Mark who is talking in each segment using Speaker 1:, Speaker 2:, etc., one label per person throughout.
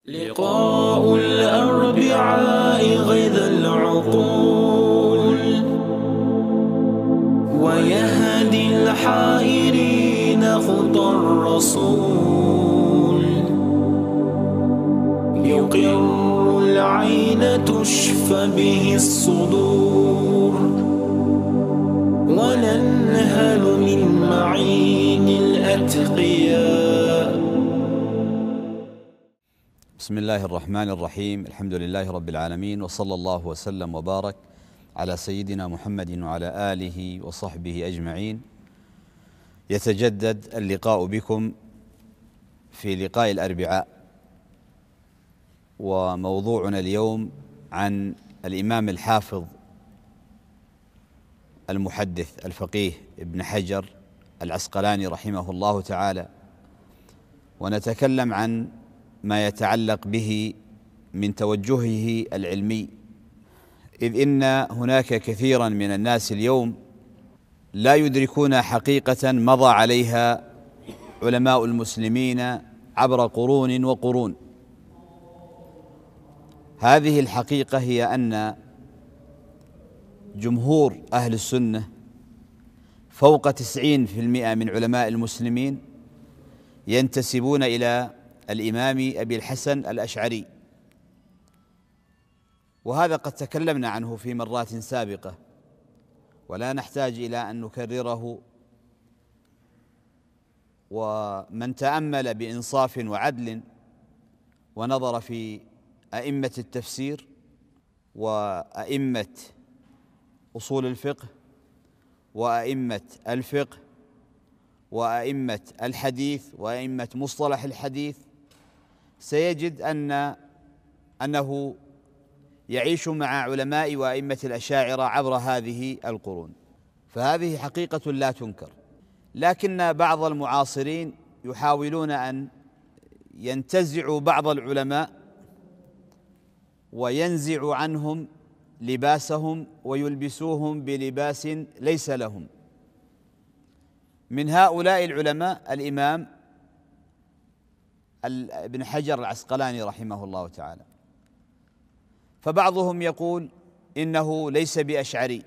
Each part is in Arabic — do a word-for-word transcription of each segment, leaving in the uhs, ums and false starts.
Speaker 1: لقاء الأربعاء غيظ العقول ويهدي الحائرين خطى الرسول، يقر العين تشفى به الصدور وننهل من معين الأتقياء.
Speaker 2: بسم الله الرحمن الرحيم. الحمد لله رب العالمين، وصلى الله وسلم وبارك على سيدنا محمد وعلى آله وصحبه أجمعين. يتجدد اللقاء بكم في لقاء الأربعاء، وموضوعنا اليوم عن الإمام الحافظ المحدث الفقيه ابن حجر العسقلاني رحمه الله تعالى، ونتكلم عن ما يتعلق به من توجهه العلمي، إذ إن هناك كثيرا من الناس اليوم لا يدركون حقيقة مضى عليها علماء المسلمين عبر قرون وقرون. هذه الحقيقة هي أن جمهور أهل السنة فوق تسعين في المئة من علماء المسلمين ينتسبون إلى الإمام أبي الحسن الأشعري، وهذا قد تكلمنا عنه في مرات سابقة ولا نحتاج إلى أن نكرره. ومن تأمل بإنصاف وعدل ونظر في أئمة التفسير وأئمة أصول الفقه وأئمة الفقه وأئمة الحديث وأئمة مصطلح الحديث سيجد أن أنه يعيش مع علماء وأئمة الأشاعرة عبر هذه القرون، فهذه حقيقة لا تنكر. لكن بعض المعاصرين يحاولون أن ينتزعوا بعض العلماء وينزعوا عنهم لباسهم ويلبسوهم بلباس ليس لهم. من هؤلاء العلماء الإمام ابن حجر العسقلاني رحمه الله تعالى، فبعضهم يقول إنه ليس بأشعري،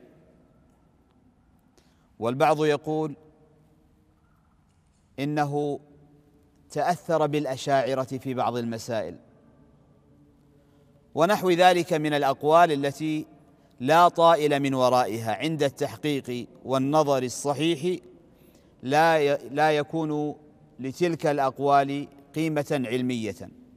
Speaker 2: والبعض يقول إنه تأثر بالأشاعرة في بعض المسائل، ونحو ذلك من الأقوال التي لا طائل من ورائها. عند التحقيق والنظر الصحيح لا لا يكون لتلك الأقوال قيمة علمية،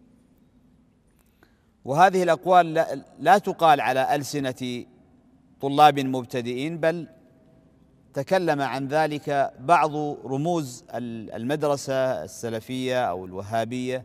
Speaker 2: وهذه الأقوال لا, لا تقال على ألسنة طلاب مبتدئين، بل تكلم عن ذلك بعض رموز المدرسة السلفية أو الوهابية.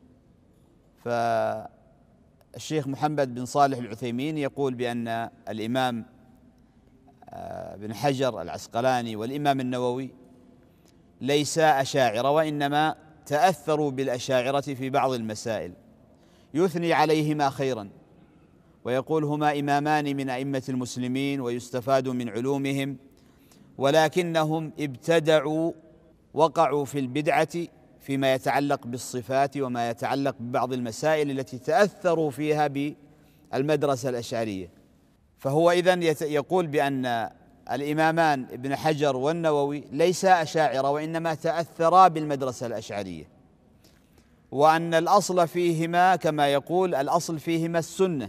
Speaker 2: فالشيخ محمد بن صالح العثيمين يقول بأن الإمام ابن حجر العسقلاني والإمام النووي ليسا أشاعرة، وإنما تأثروا بالأشاعرة في بعض المسائل، يثني عليهما خيرا ويقول هما إمامان من أئمة المسلمين ويستفاد من علومهم، ولكنهم ابتدعوا وقعوا في البدعة فيما يتعلق بالصفات وما يتعلق ببعض المسائل التي تأثروا فيها بالمدرسة الأشعرية. فهو إذن يقول بأن الإمامان ابن حجر والنووي ليسا أشاعرة، وإنما تأثرا بالمدرسة الأشعرية، وأن الأصل فيهما كما يقول الأصل فيهما السنة،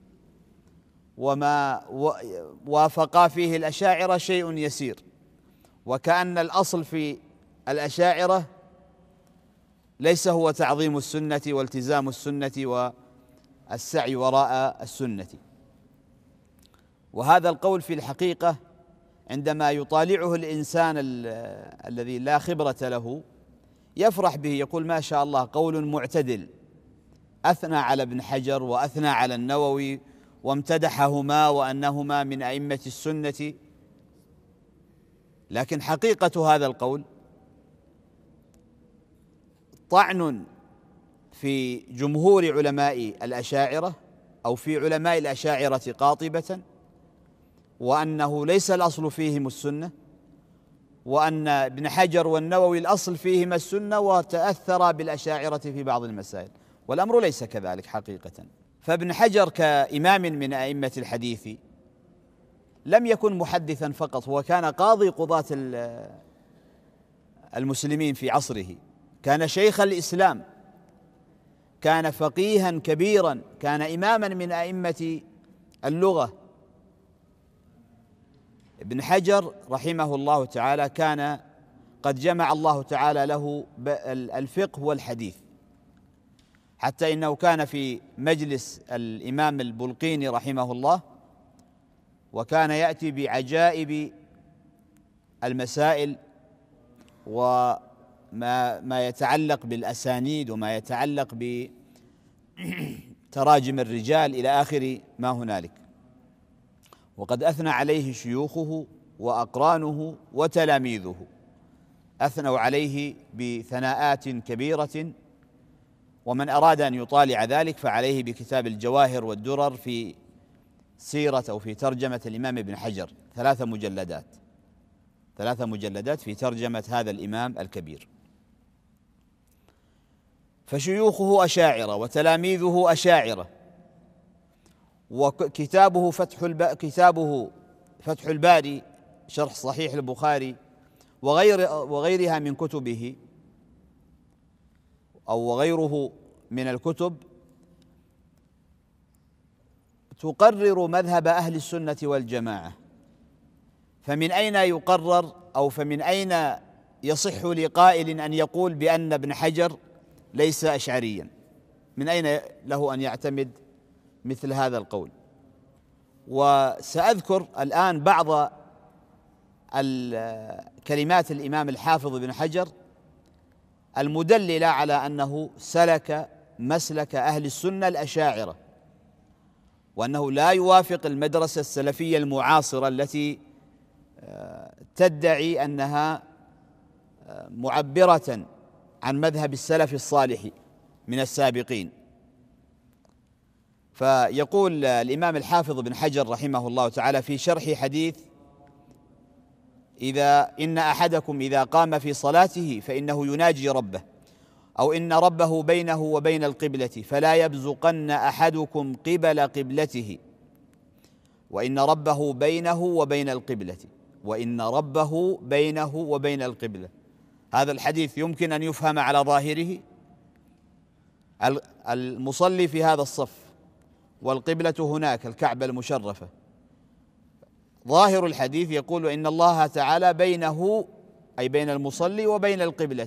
Speaker 2: وما وافقا فيه الأشاعرة شيء يسير، وكأن الأصل في الأشاعرة ليس هو تعظيم السنة والتزام السنة والسعي وراء السنة. وهذا القول في الحقيقة عندما يطالعه الإنسان الذي لا خبرة له يفرح به، يقول ما شاء الله قول معتدل، أثنى على ابن حجر وأثنى على النووي وامتدحهما وأنهما من أئمة السنة. لكن حقيقة هذا القول طعن في جمهور علماء الأشاعرة أو في علماء الأشاعرة قاطبة، وأنه ليس الأصل فيهم السنة، وأن ابن حجر والنووي الأصل فيهما السنة وتأثر بالأشاعرة في بعض المسائل. والأمر ليس كذلك حقيقة. فابن حجر كإمام من أئمة الحديث لم يكن محدثا فقط، هو كان قاضي قضاة المسلمين في عصره، كان شيخ الإسلام، كان فقيها كبيرا، كان إماما من أئمة اللغة. ابن حجر رحمه الله تعالى كان قد جمع الله تعالى له الفقه والحديث، حتى إنه كان في مجلس الإمام البلقيني رحمه الله، وكان يأتي بعجائب المسائل وما ما يتعلق بالأسانيد وما يتعلق بتراجم الرجال إلى آخر ما هنالك. وقد أثنى عليه شيوخه وأقرانه وتلاميذه، أثنوا عليه بثناءات كبيرة، ومن أراد أن يطالع ذلك فعليه بكتاب الجواهر والدرر في سيرة أو في ترجمة الإمام ابن حجر، ثلاث مجلدات ثلاث مجلدات في ترجمة هذا الإمام الكبير. فشيوخه أشاعرة وتلاميذه أشاعرة، وكتابه فتح الب... كتابه فتح الباري شرح صحيح البخاري وغير وغيرها من كتبه أو وغيره من الكتب تقرر مذهب أهل السنة والجماعة. فمن أين يقرر أو فمن أين يصح لقائل أن يقول بأن ابن حجر ليس أشعريا؟ من أين له أن يعتمد مثل هذا القول؟ وسأذكر الآن بعض كلمات الإمام الحافظ ابن حجر المدللة على أنه سلك مسلك أهل السنة الأشاعرة، وأنه لا يوافق المدرسة السلفية المعاصرة التي تدعي أنها معبرة عن مذهب السلف الصالح من السابقين. فيقول الإمام الحافظ بن حجر رحمه الله تعالى في شرح حديث إذا إن أحدكم إذا قام في صلاته فإنه يناجي ربه، أو إن ربه بينه وبين القبلة فلا يبزقن أحدكم قبل قبلته، وإن ربه بينه وبين القبلة وإن ربه بينه وبين القبلة. هذا الحديث يمكن أن يفهم على ظاهره، المصلي في هذا الصف والقبلة هناك الكعبة المشرفة، ظاهر الحديث يقول إن الله تعالى بينه أي بين المصلي وبين القبلة،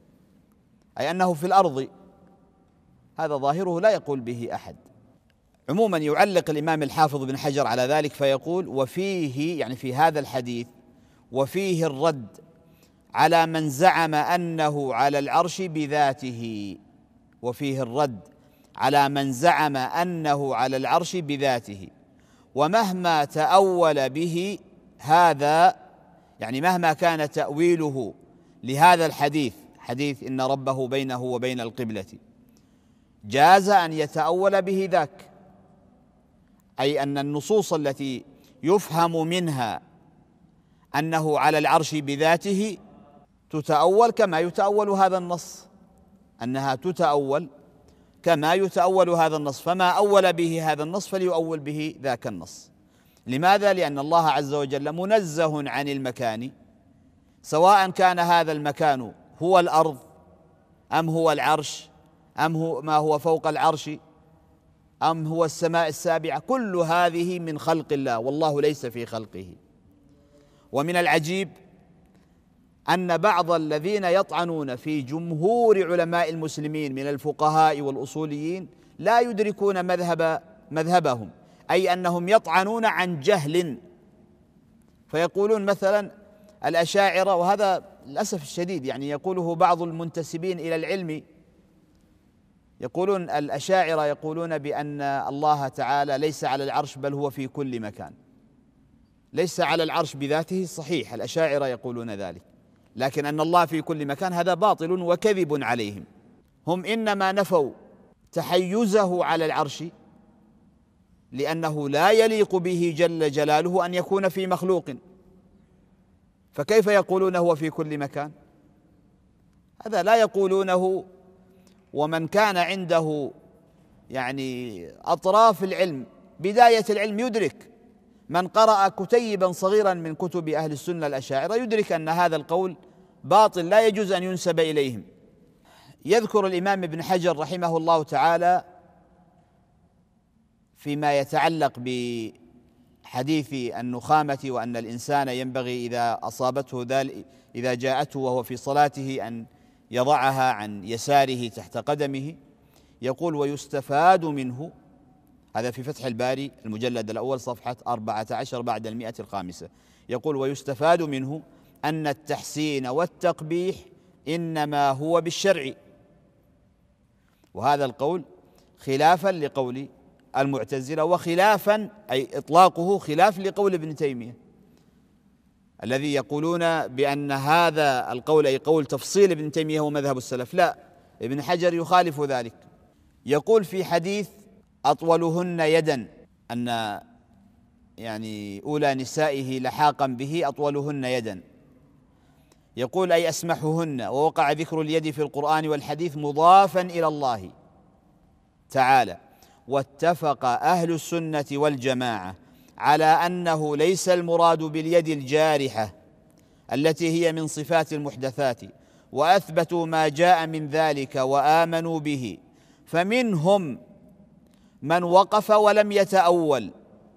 Speaker 2: أي أنه في الأرض. هذا ظاهره لا يقول به أحد. عموما يعلق الإمام الحافظ بن حجر على ذلك فيقول وفيه يعني في هذا الحديث وفيه الرد على من زعم أنه على العرش بذاته، وفيه الرد على من زعم أنه على العرش بذاته، ومهما تأول به هذا يعني مهما كان تأويله لهذا الحديث، حديث إن ربه بينه وبين القبلة، جاز أن يتأول به ذاك، أي أن النصوص التي يفهم منها أنه على العرش بذاته تتأول كما يتأول هذا النص، أنها تتأول كما يتأول هذا النص، فما أول به هذا النص فليؤول به ذاك النص. لماذا؟ لأن الله عز وجل منزه عن المكان، سواء كان هذا المكان هو الأرض أم هو العرش أم هو ما هو فوق العرش أم هو السماء السابعة، كل هذه من خلق الله والله ليس في خلقه. ومن العجيب أن بعض الذين يطعنون في جمهور علماء المسلمين من الفقهاء والأصوليين لا يدركون مذهب مذهبهم، أي أنهم يطعنون عن جهل، فيقولون مثلا الأشاعرة، وهذا للأسف الشديد يعني يقوله بعض المنتسبين إلى العلم، يقولون الأشاعرة يقولون بأن الله تعالى ليس على العرش بل هو في كل مكان. ليس على العرش بذاته صحيح، الأشاعرة يقولون ذلك، لكن أن الله في كل مكان هذا باطل وكذب عليهم. هم إنما نفوا تحيزه على العرش لأنه لا يليق به جل جلاله أن يكون في مخلوق، فكيف يقولون هو في كل مكان؟ هذا لا يقولونه ومن كان عنده يعني أطراف العلم بداية العلم يدرك، من قرأ كتيبا صغيرا من كتب أهل السنة الأشاعرة يدرك أن هذا القول باطل لا يجوز أن ينسب إليهم. يذكر الإمام ابن حجر رحمه الله تعالى فيما يتعلق بحديث النخامة وأن الإنسان ينبغي إذا أصابته ذلك إذا جاءته وهو في صلاته أن يضعها عن يساره تحت قدمه، يقول ويستفاد منه، هذا في فتح الباري المجلد الأول صفحة أربعة عشر بعد المئة الخامسة، يقول ويستفاد منه أن التحسين والتقبيح إنما هو بالشرع، وهذا القول خلافا لقول المعتزلة وخلافا أي إطلاقه خلاف لقول ابن تيمية الذي يقولون بأن هذا القول أي قول تفصيل ابن تيمية هو مذهب السلف. لا، ابن حجر يخالف ذلك. يقول في حديث أطولهن يدا أن يعني أولى نسائه لحاقا به أطولهن يدا، يقول أي أسمحهن، ووقع ذكر اليد في القرآن والحديث مضافا إلى الله تعالى. واتفق أهل السنة والجماعة على أنه ليس المراد باليد الجارحة التي هي من صفات المحدثات، وأثبتوا ما جاء من ذلك وآمنوا به، فمنهم من وقف ولم يتأول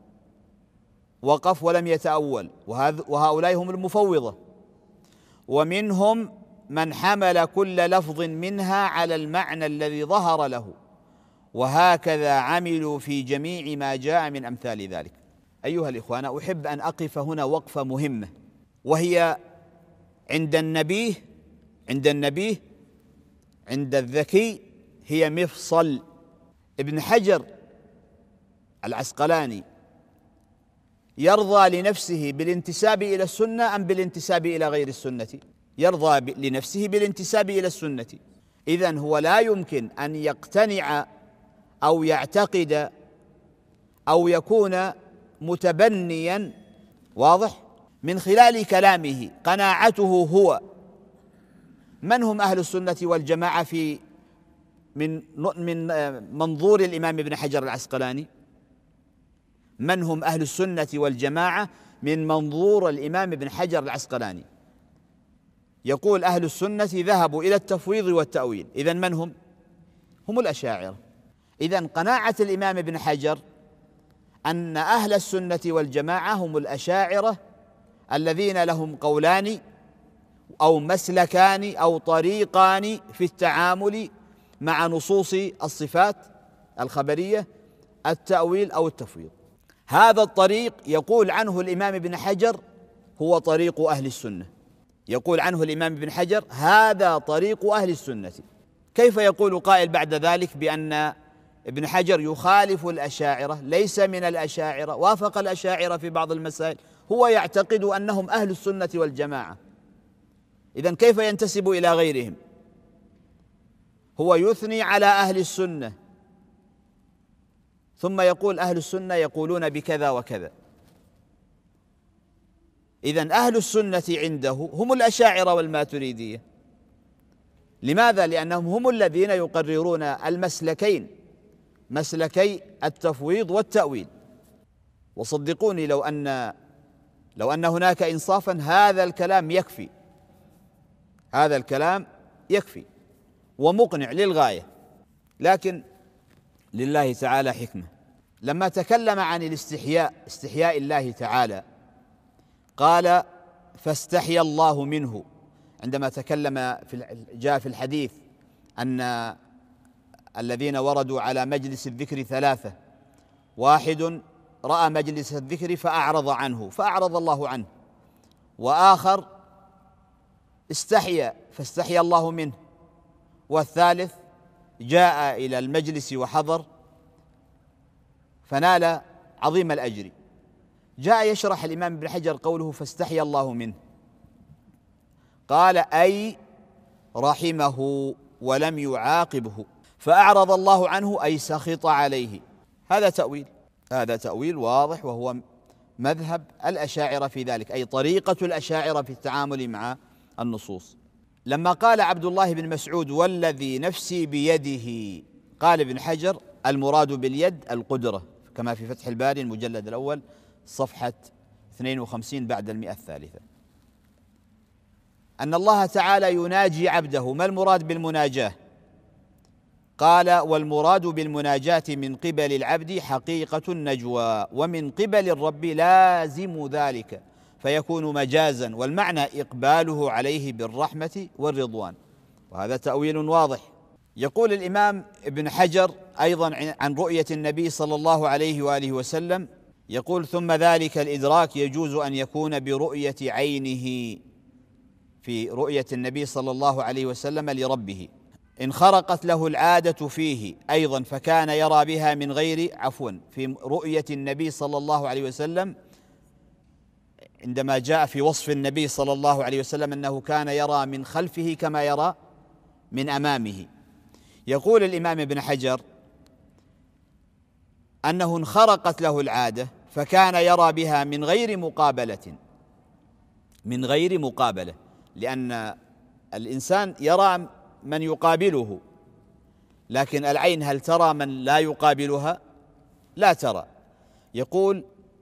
Speaker 2: وقف ولم يتأول وهؤلاء هم المفوضة، ومنهم من حمل كل لفظ منها على المعنى الذي ظهر له، وهكذا عملوا في جميع ما جاء من أمثال ذلك. أيها الإخوان، أحب أن أقف هنا وقفة مهمة، وهي عند النبيه عند النبيه عند الذكي هي مفصل. ابن حجر العسقلاني يرضى لنفسه بالانتساب إلى السنة أم بالانتساب إلى غير السنة؟ يرضى لنفسه بالانتساب إلى السنة. إذن هو لا يمكن أن يقتنع أو يعتقد أو يكون متبنيا، واضح، من خلال كلامه قناعته هو من هم أهل السنة والجماعة في من من منظور الإمام ابن حجر العسقلاني، من هم أهل السنة والجماعة من منظور الإمام ابن حجر العسقلاني. يقول أهل السنة ذهبوا إلى التفويض والتأويل، إذن من هم؟ هم الأشاعرة. إذن قناعة الإمام ابن حجر أن أهل السنة والجماعة هم الأشاعرة الذين لهم قولان أو مسلكان أو طريقان في التعامل مع نصوص الصفات الخبرية، التأويل أو التفويض. هذا الطريق يقول عنه الإمام ابن حجر هو طريق أهل السنة، يقول عنه الإمام ابن حجر هذا طريق أهل السنة. كيف يقول قائل بعد ذلك بأن ابن حجر يخالف الأشاعرة، ليس من الأشاعرة، وافق الأشاعرة في بعض المسائل، هو يعتقد أنهم أهل السنة والجماعة، إذن كيف ينتسب إلى غيرهم؟ هو يثني على أهل السنة ثم يقول أهل السنة يقولون بكذا وكذا. إذن أهل السنة عنده هم الأشاعرة والماتريدية. لماذا؟ لأنهم هم الذين يقررون المسلكين، مسلكي التفويض والتأويل. وصدقوني لو أن لو أن هناك إنصافا هذا الكلام يكفي، هذا الكلام يكفي ومقنع للغاية. لكن لله تعالى حكمة. لما تكلم عن الاستحياء، استحياء الله تعالى، قال فاستحيا الله منه. عندما تكلم في جاء في الحديث أن الذين وردوا على مجلس الذكر ثلاثة، واحد رأى مجلس الذكر فأعرض عنه فأعرض الله عنه، وآخر استحيا فاستحيا الله منه، والثالث جاء إلى المجلس وحضر فنال عظيم الأجر. جاء يشرح الإمام ابن حجر قوله فاستحيا الله منه، قال أي رحمه ولم يعاقبه، فأعرض الله عنه أي سخط عليه. هذا تأويل، هذا تأويل واضح، وهو مذهب الأشاعرة في ذلك، أي طريقة الأشاعرة في التعامل مع النصوص. لما قال عبد الله بن مسعود والذي نفسي بيده، قال ابن حجر المراد باليد القدرة، كما في فتح الباري المجلد الأول صفحة اثنين وخمسين بعد المئة الثالثة، أن الله تعالى يناجي عبده. ما المراد بالمناجاة؟ قال والمراد بالمناجاة من قبل العبد حقيقة النجوى، ومن قبل الرب لازم ذلك، فيكون مجازا، والمعنى إقباله عليه بالرحمة والرضوان، وهذا تأويل واضح. يقول الإمام ابن حجر أيضا عن رؤية النبي صلى الله عليه وآله وسلم، يقول ثم ذلك الإدراك يجوز أن يكون برؤية عينه، في رؤية النبي صلى الله عليه وسلم لربه، إن خرقت له العادة فيه أيضا فكان يرى بها من غير عفوا في رؤية النبي صلى الله عليه وسلم، عندما جاء في وصف النبي صلى الله عليه وسلم أنه كان يرى من خلفه كما يرى من أمامه. يقول الإمام ابن حجر أنه انخرقت له العادة فكان يرى بها من غير مقابلة، من غير مقابلة، لأن الإنسان يرى من يقابله، لكن العين هل ترى من لا يقابلها؟ لا ترى. يقول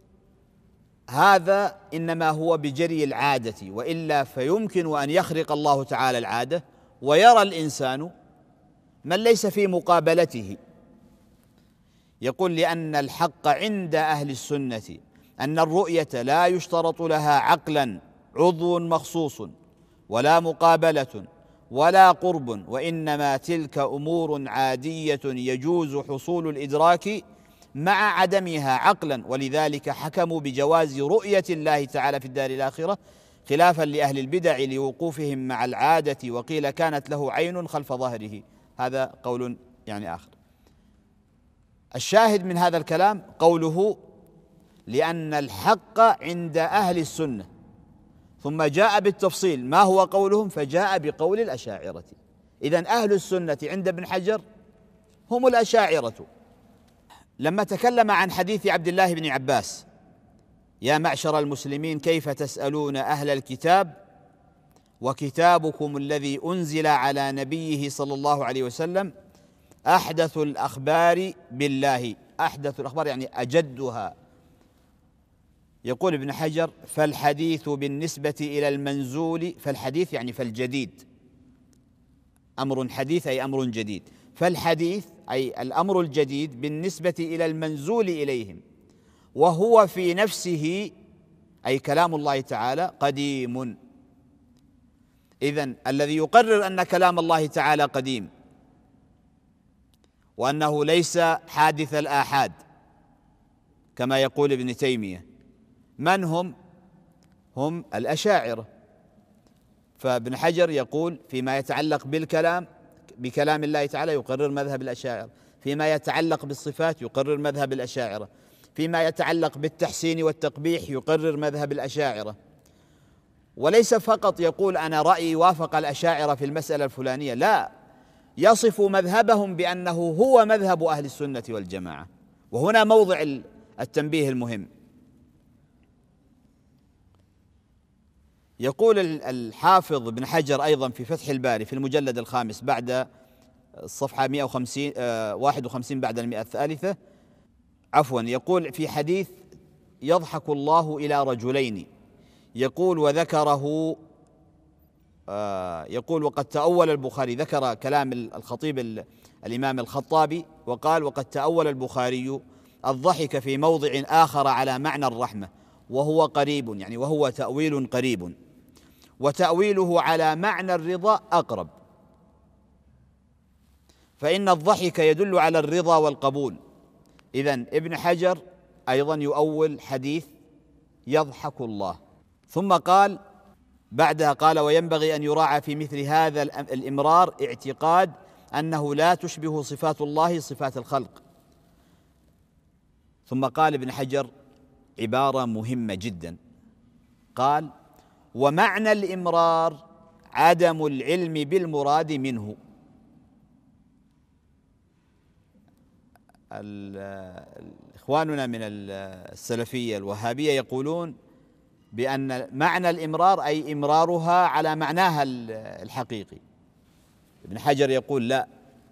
Speaker 2: هذا إنما هو بجري العادة، وإلا فيمكن أن يخرق الله تعالى العادة ويرى الإنسان من ليس في مقابلته. يقول لأن الحق عند أهل السنة أن الرؤية لا يشترط لها عقلا عضو مخصوص ولا مقابلة ولا قرب، وإنما تلك أمور عادية يجوز حصول الإدراك مع عدمها عقلا، ولذلك حكموا بجواز رؤية الله تعالى في الدار الآخرة خلافا لأهل البدع لوقوفهم مع العادة، وقيل كانت له عين خلف ظهره. هذا قول يعني آخر. الشاهد من هذا الكلام قوله لأن الحق عند أهل السنة، ثم جاء بالتفصيل ما هو قولهم، فجاء بقول الأشاعرة. إذن أهل السنة عند ابن حجر هم الأشاعرة. لما تكلم عن حديث عبد الله بن عباس يا معشر المسلمين كيف تسألون أهل الكتاب وكتابكم الذي أنزل على نبيه صلى الله عليه وسلم أحدث الأخبار بالله، أحدث الأخبار يعني أجدها. يقول ابن حجر فالحديث بالنسبة إلى المنزول، فالحديث يعني فالجديد، أمر حديث أي أمر جديد، فالحديث أي الأمر الجديد بالنسبة إلى المنزول إليهم، وهو في نفسه أي كلام الله تعالى قديم. إذن الذي يقرر أن كلام الله تعالى قديم وأنه ليس حادث الآحاد كما يقول ابن تيمية، من هم؟ هم الأشاعرة. فابن حجر يقول فيما يتعلق بالكلام بكلام الله تعالى يقرر مذهب الأشاعرة، فيما يتعلق بالصفات يقرر مذهب الأشاعرة، فيما يتعلق بالتحسين والتقبيح يقرر مذهب الأشاعرة. وليس فقط يقول أنا رأيي وافق الأشاعرة في المسألة الفلانية، لا، يصف مذهبهم بأنه هو مذهب أهل السنة والجماعة. وهنا موضع التنبيه المهم. يقول الحافظ ابن حجر أيضا في فتح الباري في المجلد الخامس بعد الصفحة مئة وخمسين واحد وخمسين بعد المئة الثالثة عفوا، يقول في حديث يضحك الله إلى رجلين، يقول وذكره يقول وقد تأول البخاري، ذكر كلام الخطيب الإمام الخطابي وقال وقد تأول البخاري الضحك في موضع آخر على معنى الرحمة وهو قريب، يعني وهو تأويل قريب، وتأويله على معنى الرضا أقرب، فإن الضحك يدل على الرضا والقبول. إذن ابن حجر أيضا يؤول حديث يضحك الله، ثم قال بعدها قال وينبغي أن يراعى في مثل هذا الإمرار اعتقاد أنه لا تشبه صفات الله صفات الخلق. ثم قال ابن حجر عبارة مهمة جدا، قال ومعنى الإمرار عدم العلم بالمراد منه. إخواننا من السلفية الوهابية يقولون بأن معنى الإمرار أي إمرارها على معناها الحقيقي. ابن حجر يقول لا،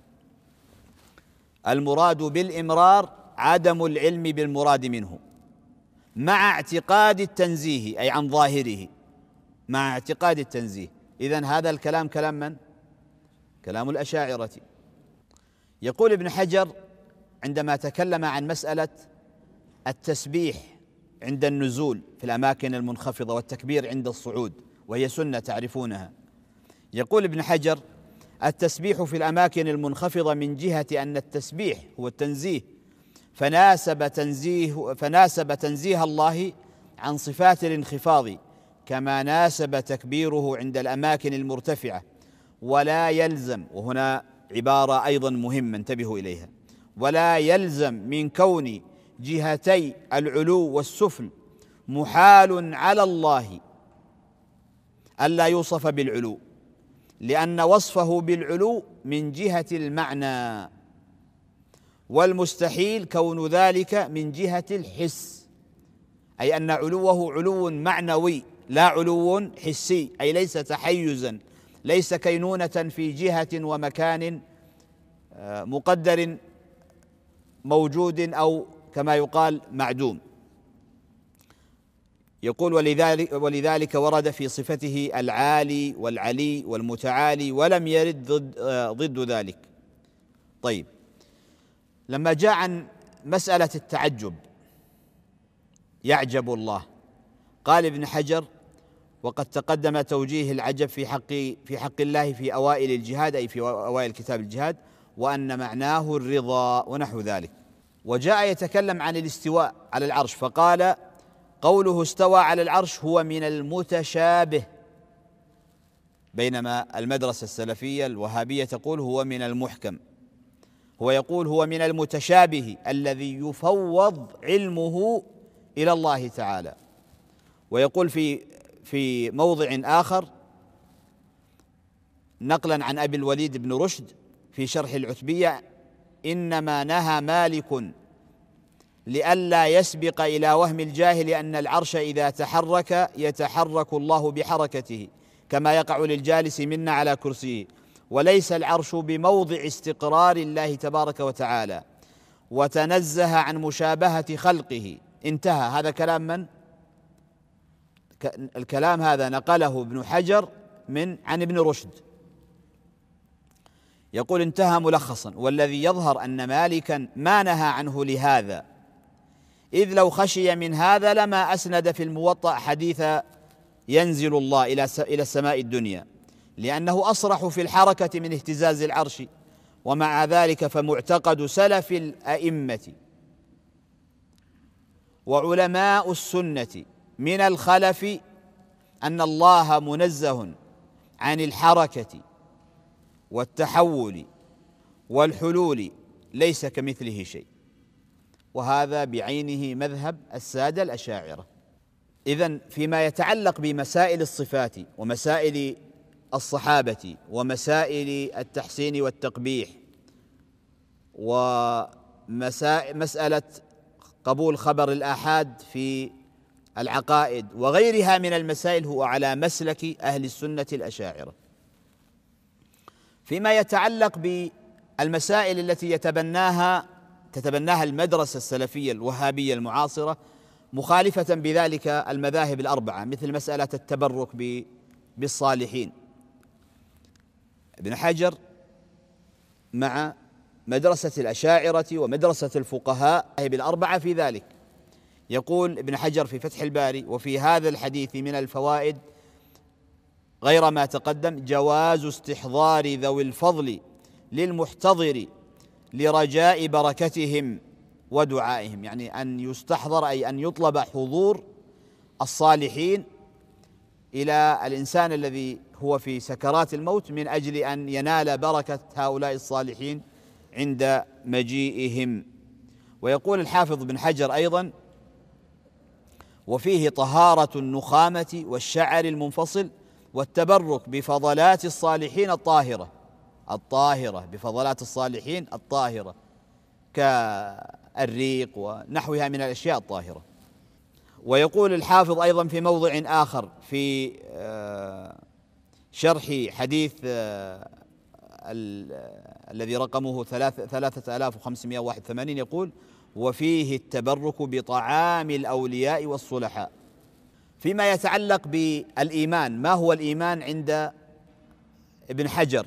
Speaker 2: المراد بالإمرار عدم العلم بالمراد منه مع اعتقاد التنزيه، أي عن ظاهره، مع اعتقاد التنزيه. إذن هذا الكلام كلام من؟ كلام الأشاعرة. يقول ابن حجر عندما تكلم عن مسألة التسبيح عند النزول في الأماكن المنخفضة والتكبير عند الصعود، وهي سنة تعرفونها، يقول ابن حجر: التسبيح في الأماكن المنخفضة من جهة أن التسبيح هو التنزيه، فناسب تنزيه فناسب تنزيه الله عن صفات الانخفاض كما ناسب تكبيره عند الأماكن المرتفعة، ولا يلزم، وهنا عبارة أيضا مهمة انتبهوا إليها، ولا يلزم من كون جهتي العلو والسفل محال على الله ألا يوصف بالعلو، لأن وصفه بالعلو من جهة المعنى، والمستحيل كون ذلك من جهة الحس، أي أن علوه علو معنوي لا علو حسي، أي ليس تحيزا، ليس كينونة في جهة ومكان مقدر موجود أو كما يقال معدوم. يقول: ولذلك, ولذلك ورد في صفته العالي والعلي والمتعالي، ولم يرد ضد, ضد ذلك. طيب، لما جاء عن مسألة التعجب يعجب الله، قال ابن حجر: وقد تقدم توجيه العجب في حق في حق الله في أوائل الجهاد، أي في أوائل كتاب الجهاد، وأن معناه الرضا ونحو ذلك. وجاء يتكلم عن الاستواء على العرش فقال: قوله استوى على العرش هو من المتشابه، بينما المدرسة السلفية الوهابية تقول هو من المحكم. هو يقول هو من المتشابه الذي يفوض علمه إلى الله تعالى. ويقول في في موضع آخر نقلا عن أبي الوليد بن رشد في شرح العتبية: إنما نهى مالك لئلا يسبق إلى وهم الجاهل أن العرش إذا تحرك يتحرك الله بحركته كما يقع للجالس منا على كرسيه، وليس العرش بموضع استقرار الله تبارك وتعالى، وتنزه عن مشابهة خلقه. انتهى. هذا كلام من؟ الكلام هذا نقله ابن حجر من عن ابن رشد. يقول: انتهى ملخصا: والذي يظهر أن مالكا ما نهى عنه لهذا، إذ لو خشي من هذا لما أسند في الموطأ حديث ينزل الله إلى إلى السماء الدنيا، لأنه أصرح في الحركة من اهتزاز العرش. ومع ذلك فمعتقد سلف الأئمة وعلماء السنة من الخلف أن الله منزه عن الحركة والتحول والحلول، ليس كمثله شيء. وهذا بعينه مذهب السادة الأشاعرة. إذن فيما يتعلق بمسائل الصفات ومسائل الصحابة ومسائل التحسين والتقبيح ومسألة قبول خبر الآحاد في العقائد وغيرها من المسائل، هو على مسلك أهل السنة الأشاعرة. فيما يتعلق بالمسائل التي يتبناها تتبناها المدرسة السلفية الوهابية المعاصرة مخالفة بذلك المذاهب الأربعة، مثل مسألة التبرك بالصالحين، ابن حجر مع مدرسة الأشاعرة ومدرسة الفقهاء الأربعة في ذلك. يقول ابن حجر في فتح الباري: وفي هذا الحديث من الفوائد غير ما تقدم جواز استحضار ذوي الفضل للمحتضر لرجاء بركتهم ودعائهم، يعني أن يستحضر أي أن يطلب حضور الصالحين إلى الإنسان الذي هو في سكرات الموت من أجل أن ينال بركة هؤلاء الصالحين عند مجيئهم. ويقول الحافظ بن حجر أيضا: وفيه طهارة النخامة والشعر المنفصل والتبرك بفضلات الصالحين الطاهرة الطاهرة بفضلات الصالحين الطاهرة كالريق ونحوها من الأشياء الطاهرة. ويقول الحافظ أيضا في موضع آخر في شرح حديث الذي رقمه ثلاثة آلاف وخمسمائة وواحد وثمانين، يقول: وفيه التبرك بطعام الأولياء والصلحاء. فيما يتعلق بالإيمان، ما هو الإيمان عند ابن حجر؟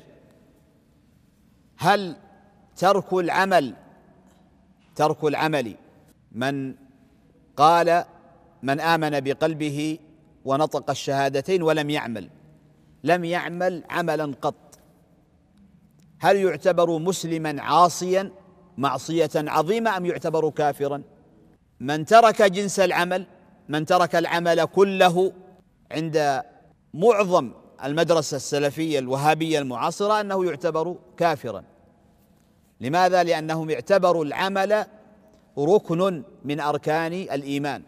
Speaker 2: هل ترك العمل ترك العمل من قال من آمن بقلبه ونطق الشهادتين ولم يعمل لم يعمل عملا قط، هل يعتبر مسلما عاصيا معصية عظيمة أم يعتبر كافرا؟ من ترك جنس العمل، من ترك العمل كله، عند معظم المدرسة السلفية الوهابية المعاصرة أنه يعتبر كافرا. لماذا؟ لأنهم اعتبروا العمل ركن من أركان الإيمان،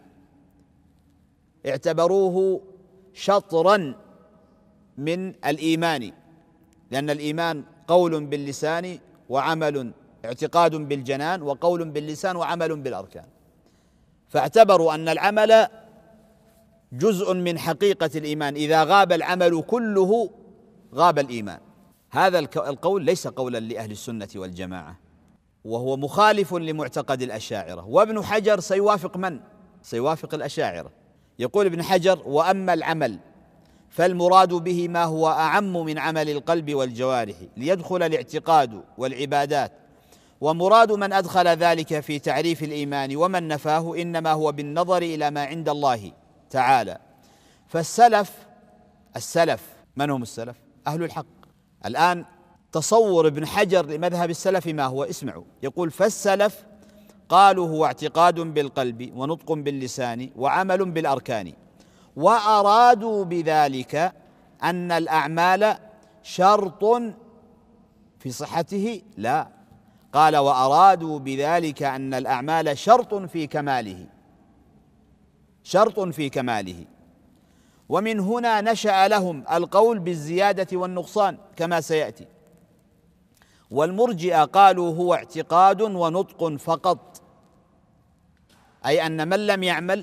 Speaker 2: اعتبروه شطرا من الإيمان، لأن الإيمان قول باللسان وعمل، اعتقاد بالجنان وقول باللسان وعمل بالأركان، فاعتبروا أن العمل جزء من حقيقة الإيمان، إذا غاب العمل كله غاب الإيمان. هذا القول ليس قولا لأهل السنة والجماعة، وهو مخالف لمعتقد الأشاعرة. وابن حجر سيوافق من؟ سيوافق الأشاعرة. يقول ابن حجر: وأما العمل فالمراد به ما هو أعم من عمل القلب والجوارح ليدخل الاعتقاد والعبادات، ومراد من أدخل ذلك في تعريف الإيمان ومن نفاه إنما هو بالنظر إلى ما عند الله تعالى. فالسلف السلف من هم السلف؟ أهل الحق. الآن تصور ابن حجر لمذهب السلف ما هو؟ اسمعوا، يقول: فالسلف قالوا هو اعتقاد بالقلب ونطق باللسان وعمل بالأركان، وأرادوا بذلك أن الأعمال شرط في صحته؟ لا، قال: وأرادوا بذلك أن الأعمال شرط في كماله، شرط في كماله. ومن هنا نشأ لهم القول بالزيادة والنقصان كما سيأتي. والمرجئة قالوا هو اعتقاد ونطق فقط، أي أن من لم يعمل،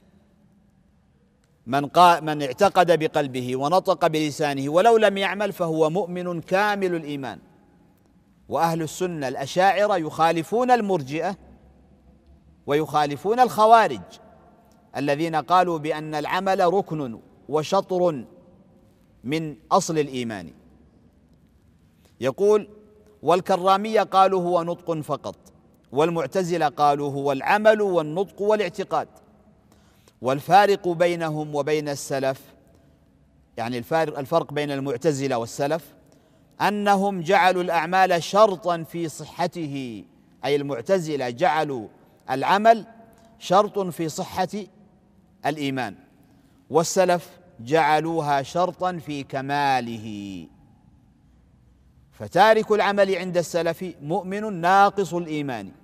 Speaker 2: من, من اعتقد بقلبه ونطق بلسانه ولو لم يعمل فهو مؤمن كامل الإيمان. وأهل السنة الأشاعرة يخالفون المرجئة ويخالفون الخوارج الذين قالوا بأن العمل ركن وشطر من أصل الإيمان. يقول: والكرامية قالوا هو نطق فقط، والمعتزلة قالوا هو العمل والنطق والاعتقاد. والفارق بينهم وبين السلف، يعني الفارق الفرق بين المعتزلة والسلف، أنهم جعلوا الأعمال شرطا في صحته، أي المعتزلة جعلوا العمل شرط في صحة الإيمان، والسلف جعلوها شرطا في كماله. فتارك العمل عند السلف مؤمن ناقص الإيمان،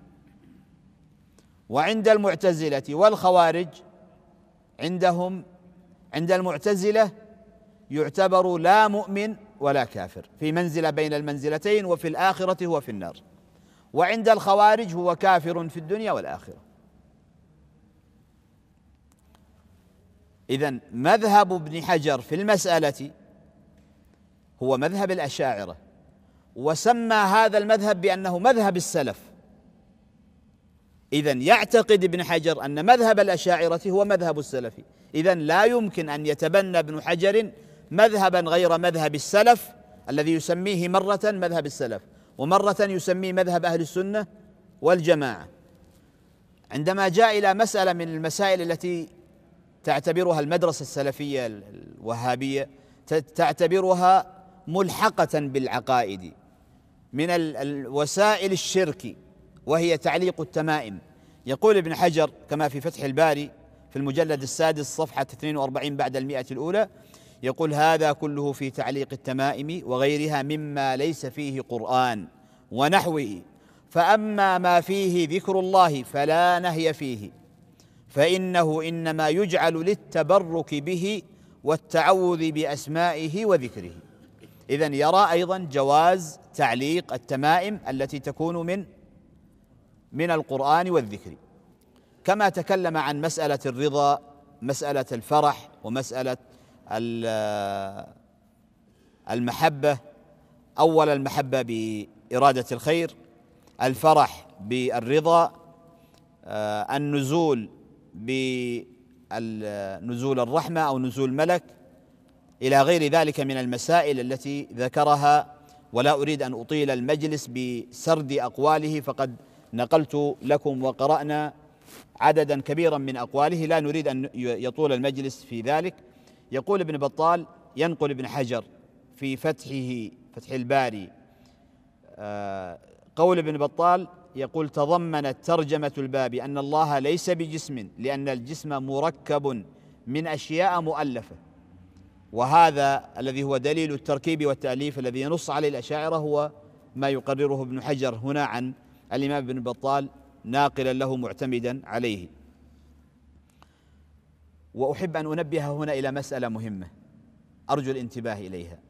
Speaker 2: وعند المعتزلة والخوارج عندهم عند المعتزلة يعتبر لا مؤمن ولا كافر، في منزلة بين المنزلتين، وفي الآخرة هو في النار. وعند الخوارج هو كافر في الدنيا والآخرة. إذن مذهب ابن حجر في المسألة هو مذهب الأشاعرة، وسمى هذا المذهب بأنه مذهب السلف. إذن يعتقد ابن حجر أن مذهب الأشاعرة هو مذهب السلف. إذن لا يمكن أن يتبنى ابن حجر مذهبا غير مذهب السلف الذي يسميه مرة مذهب السلف ومرة يسميه مذهب أهل السنة والجماعة. عندما جاء إلى مسألة من المسائل التي تعتبرها المدرسة السلفية الوهابية تعتبرها ملحقة بالعقائد من الوسائل الشرك، وهي تعليق التمائم، يقول ابن حجر كما في فتح الباري في المجلد السادس صفحة اثنين وأربعين بعد المئة الأولى، يقول: هذا كله في تعليق التمائم وغيرها مما ليس فيه قرآن ونحوه، فأما ما فيه ذكر الله فلا نهي فيه، فإنه إنما يجعل للتبرك به والتعوذ بأسمائه وذكره. إذن يرى أيضا جواز تعليق التمائم التي تكون من من القرآن والذكر. كما تكلم عن مسألة الرضا مسألة الفرح ومسألة المحبة. أولا المحبة بإرادة الخير، الفرح بالرضا، النزول بنزول الرحمة أو نزول ملك، إلى غير ذلك من المسائل التي ذكرها، ولا أريد أن أطيل المجلس بسرد أقواله، فقد نقلت لكم وقرأنا عددا كبيرا من أقواله، لا نريد أن يطول المجلس في ذلك. يقول ابن بطال، ينقل ابن حجر في فتحه فتح الباري قول ابن بطال، يقول: تضمنت ترجمة الباب أن الله ليس بجسم، لأن الجسم مركب من أشياء مؤلفة. وهذا الذي هو دليل التركيب والتأليف الذي ينص عليه الأشاعرة هو ما يقرره ابن حجر هنا عن الإمام ابن بطال ناقلا له معتمدا عليه. وأحب أن أنبه هنا إلى مسألة مهمة أرجو الانتباه إليها.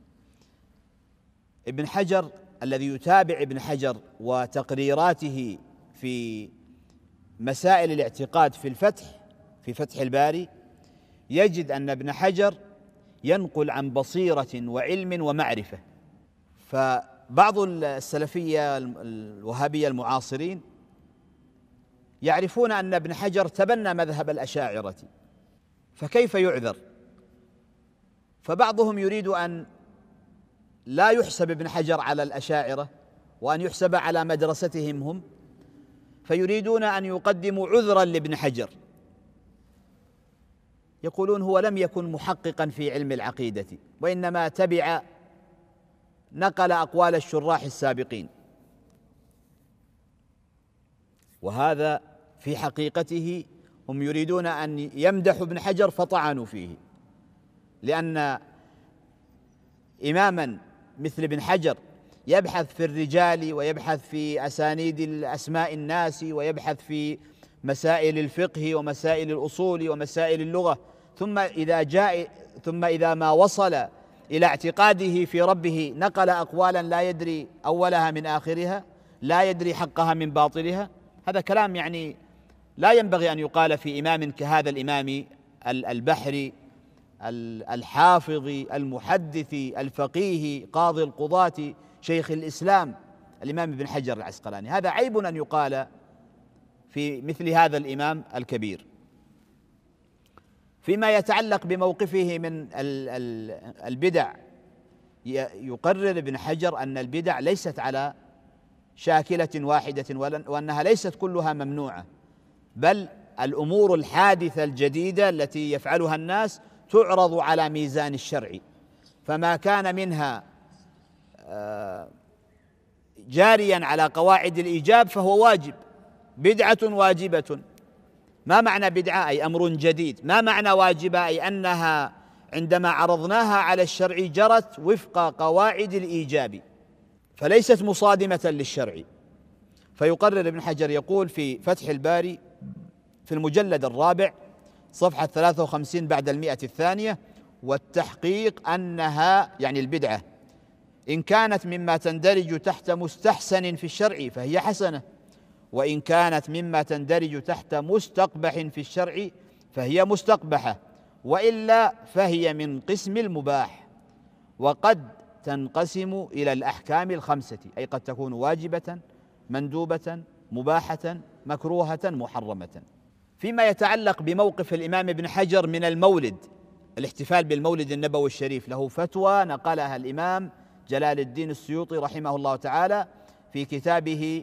Speaker 2: ابن حجر الذي يتابع ابن حجر وتقريراته في مسائل الاعتقاد في الفتح في فتح الباري، يجد أن ابن حجر ينقل عن بصيرة وعلم ومعرفة. فبعض السلفية الوهابية المعاصرين يعرفون أن ابن حجر تبنى مذهب الأشاعرة، فكيف يعذر؟ فبعضهم يريد أن لا يحسب ابن حجر على الأشاعرة وأن يحسب على مدرستهم هم، فيريدون أن يقدموا عذرا لابن حجر، يقولون هو لم يكن محققا في علم العقيدة، وإنما تبع نقل أقوال الشراح السابقين. وهذا في حقيقته هم يريدون أن يمدحوا ابن حجر فطعنوا فيه، لأن إماما مثل ابن حجر يبحث في الرجال ويبحث في أسانيد الأسماء الناس ويبحث في مسائل الفقه ومسائل الأصول ومسائل اللغة، ثم إذا جاء ثم إذا ما وصل إلى اعتقاده في ربه نقل أقوالا لا يدري أولها من آخرها، لا يدري حقها من باطلها. هذا كلام يعني لا ينبغي أن يقال في إمام كهذا الإمام البحري الحافظ المحدث الفقيه قاضي القضاة شيخ الإسلام الإمام ابن حجر العسقلاني. هذا عيب أن يقال في مثل هذا الإمام الكبير. فيما يتعلق بموقفه من البدع، يقرر ابن حجر أن البدع ليست على شاكلة واحدة وأنها ليست كلها ممنوعة، بل الأمور الحادثة الجديدة التي يفعلها الناس تعرض على ميزان الشرع، فما كان منها جاريا على قواعد الإيجاب فهو واجب، بدعة واجبة. ما معنى بدعة؟ أي أمر جديد. ما معنى واجبة؟ أي أنها عندما عرضناها على الشرع جرت وفق قواعد الإيجاب فليست مصادمة للشرع. فيقرر ابن حجر يقول في فتح الباري في المجلد الرابع صفحة ثلاثة وخمسين بعد المئة الثانية: والتحقيق أنها يعني البدعة إن كانت مما تندرج تحت مستحسن في الشرع فهي حسنة، وإن كانت مما تندرج تحت مستقبح في الشرع فهي مستقبحة، وإلا فهي من قسم المباح. وقد تنقسم إلى الأحكام الخمسة، أي قد تكون واجبة مندوبة مباحة مكروهة محرمة. فيما يتعلق بموقف الإمام ابن حجر من المولد، الاحتفال بالمولد النبوي الشريف، له فتوى نقلها الإمام جلال الدين السيوطي رحمه الله تعالى في كتابه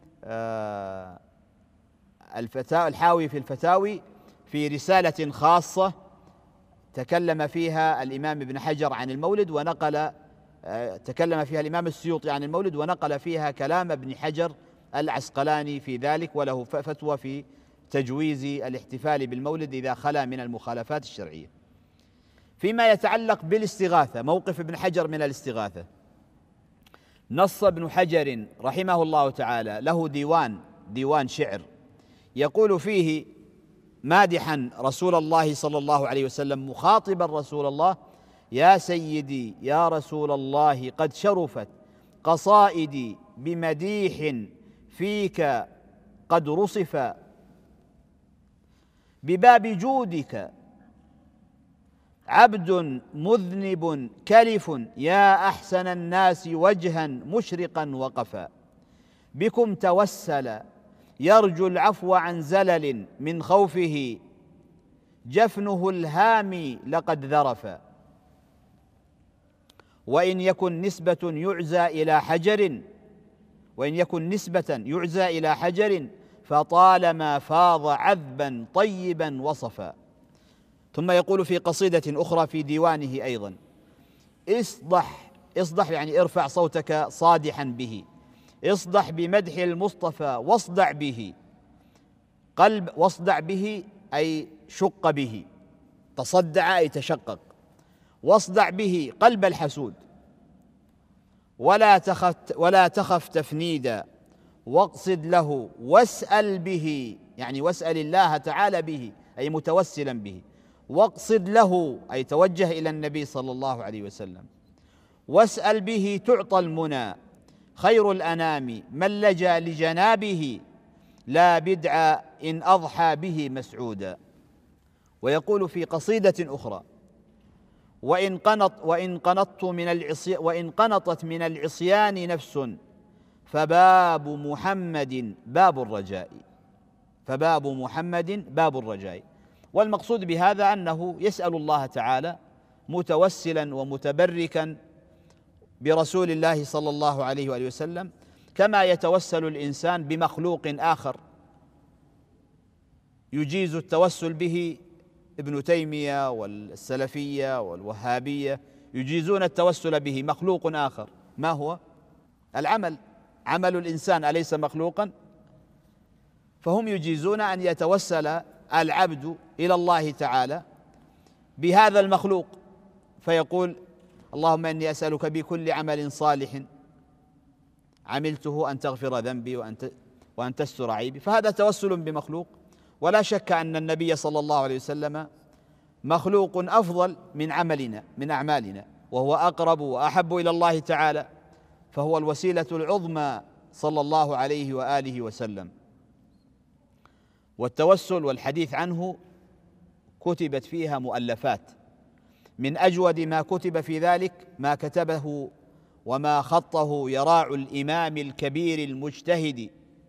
Speaker 2: الفتاوى الحاوي في الفتاوي، في رسالة خاصة تكلم فيها الإمام ابن حجر عن المولد ونقل تكلم فيها الإمام السيوطي عن المولد ونقل فيها كلام ابن حجر العسقلاني في ذلك، وله فتوى في تجويز الاحتفال بالمولد إذا خلا من المخالفات الشرعية. فيما يتعلق بالاستغاثة، موقف ابن حجر من الاستغاثة، نص ابن حجر رحمه الله تعالى له ديوان ديوان شعر يقول فيه مادحا رسول الله صلى الله عليه وسلم مخاطبا رسول الله: يا سيدي يا رسول الله قد شرفت قصائدي بمديح فيك قد رصف، بباب جودك عبد مذنب كلف يا أحسن الناس وجها مشرقا وقفا، بكم توسل يرجو العفو عن زلل من خوفه جفنه الهامي لقد ذرفا، وإن يكن نسبة يعزى إلى حجر وإن يكن نسبة يعزى إلى حجر فطالما فاض عذبا طيبا وصفا. ثم يقول في قصيدة أخرى في ديوانه أيضا: اصدح اصدح يعني ارفع صوتك صادحا به، اصدح بمدح المصطفى واصدع به قلب واصدع به أي شق به، تصدع أي تشقق، واصدع به قلب الحسود، ولا تخف ولا تخف تفنيدا، واقصد له واسأل به يعني واسأل الله تعالى به أي متوسلا به، واقصد له أي توجه إلى النبي صلى الله عليه وسلم، واسأل به تعطى المنى خير الأنام من لجأ لجنابه لا بدع إن أضحى به مسعودا. ويقول في قصيدة أخرى: وإن قنط وإن قنطت من العصي وإن قنطت من العصيان نفس فباب محمد باب الرجاء، فباب محمد باب الرجاء. والمقصود بهذا أنه يسأل الله تعالى متوسلا ومتبركا برسول الله صلى الله عليه وآله وسلم، كما يتوسل الإنسان بمخلوق آخر يجيز التوسل به. ابن تيمية والسلفية والوهابية يجيزون التوسل به، مخلوق آخر ما هو؟ العمل، عمل الإنسان أليس مخلوقا؟ فهم يجيزون أن يتوسل العبد إلى الله تعالى بهذا المخلوق، فيقول: اللهم إني أسألك بكل عمل صالح عملته أن تغفر ذنبي وأن وأن تستر عيبي. فهذا توسل بمخلوق، ولا شك أن النبي صلى الله عليه وسلم مخلوق أفضل من عملنا من أعمالنا، وهو أقرب وأحب إلى الله تعالى، فهو الوسيلة العظمى صلى الله عليه وآله وسلم. والتوسل والحديث عنه كتبت فيها مؤلفات، من أجود ما كتب في ذلك ما كتبه وما خطه يراع الإمام الكبير المجتهد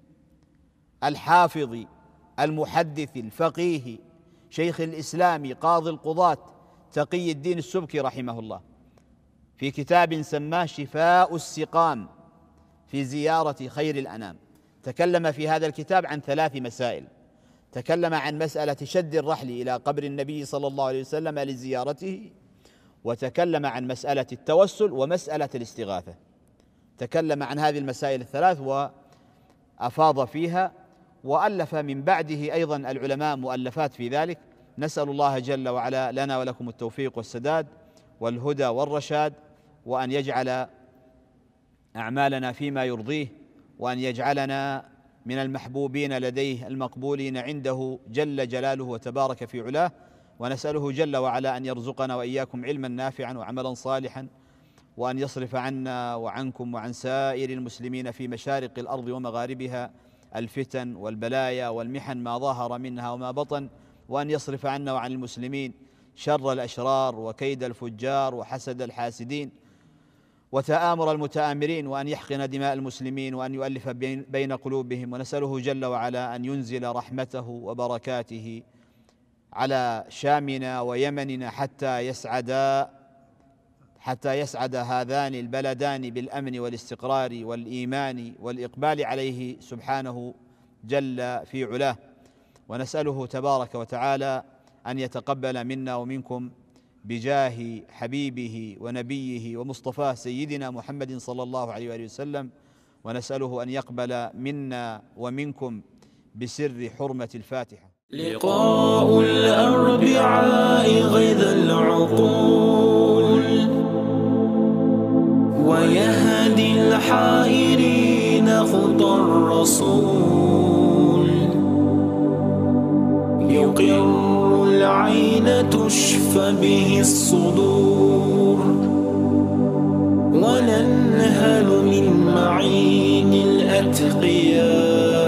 Speaker 2: الحافظ المحدث الفقيه شيخ الإسلام قاضي القضاة تقي الدين السبكي رحمه الله، في كتاب سماه شفاء السقام في زيارة خير الأنام. تكلم في هذا الكتاب عن ثلاث مسائل: تكلم عن مسألة شد الرحل إلى قبر النبي صلى الله عليه وسلم لزيارته، وتكلم عن مسألة التوسل ومسألة الاستغاثة. تكلم عن هذه المسائل الثلاث وأفاض فيها، وألف من بعده أيضا العلماء مؤلفات في ذلك. نسأل الله جل وعلا لنا ولكم التوفيق والسداد والهدى والرشاد، وأن يجعل أعمالنا فيما يرضيه، وأن يجعلنا من المحبوبين لديه المقبولين عنده جل جلاله وتبارك في علاه. ونسأله جل وعلا أن يرزقنا وإياكم علما نافعا وعملا صالحا، وأن يصرف عنا وعنكم وعن سائر المسلمين في مشارق الأرض ومغاربها الفتن والبلايا والمحن ما ظهر منها وما بطن، وأن يصرف عنا وعن المسلمين شر الأشرار وكيد الفجار وحسد الحاسدين وتآمر المتآمرين، وأن يحقن دماء المسلمين، وأن يؤلف بين قلوبهم. ونسأله جل وعلا أن ينزل رحمته وبركاته على شامنا ويمننا حتى يسعدا حتى يسعد هذان البلدان بالأمن والاستقرار والإيمان والإقبال عليه سبحانه جل في علاه. ونسأله تبارك وتعالى أن يتقبل منا ومنكم بجاه حبيبه ونبيه ومصطفاه سيدنا محمد صلى الله عليه وآله وسلم. ونسأله أن يقبل منا ومنكم بسر حرمة الفاتحة.
Speaker 1: لقاء الأربعاء غيظ العقول ويهدي الحائرين خطى الرسول، يقر العين تشفى به الصدور، وننهل من معين الأتقياء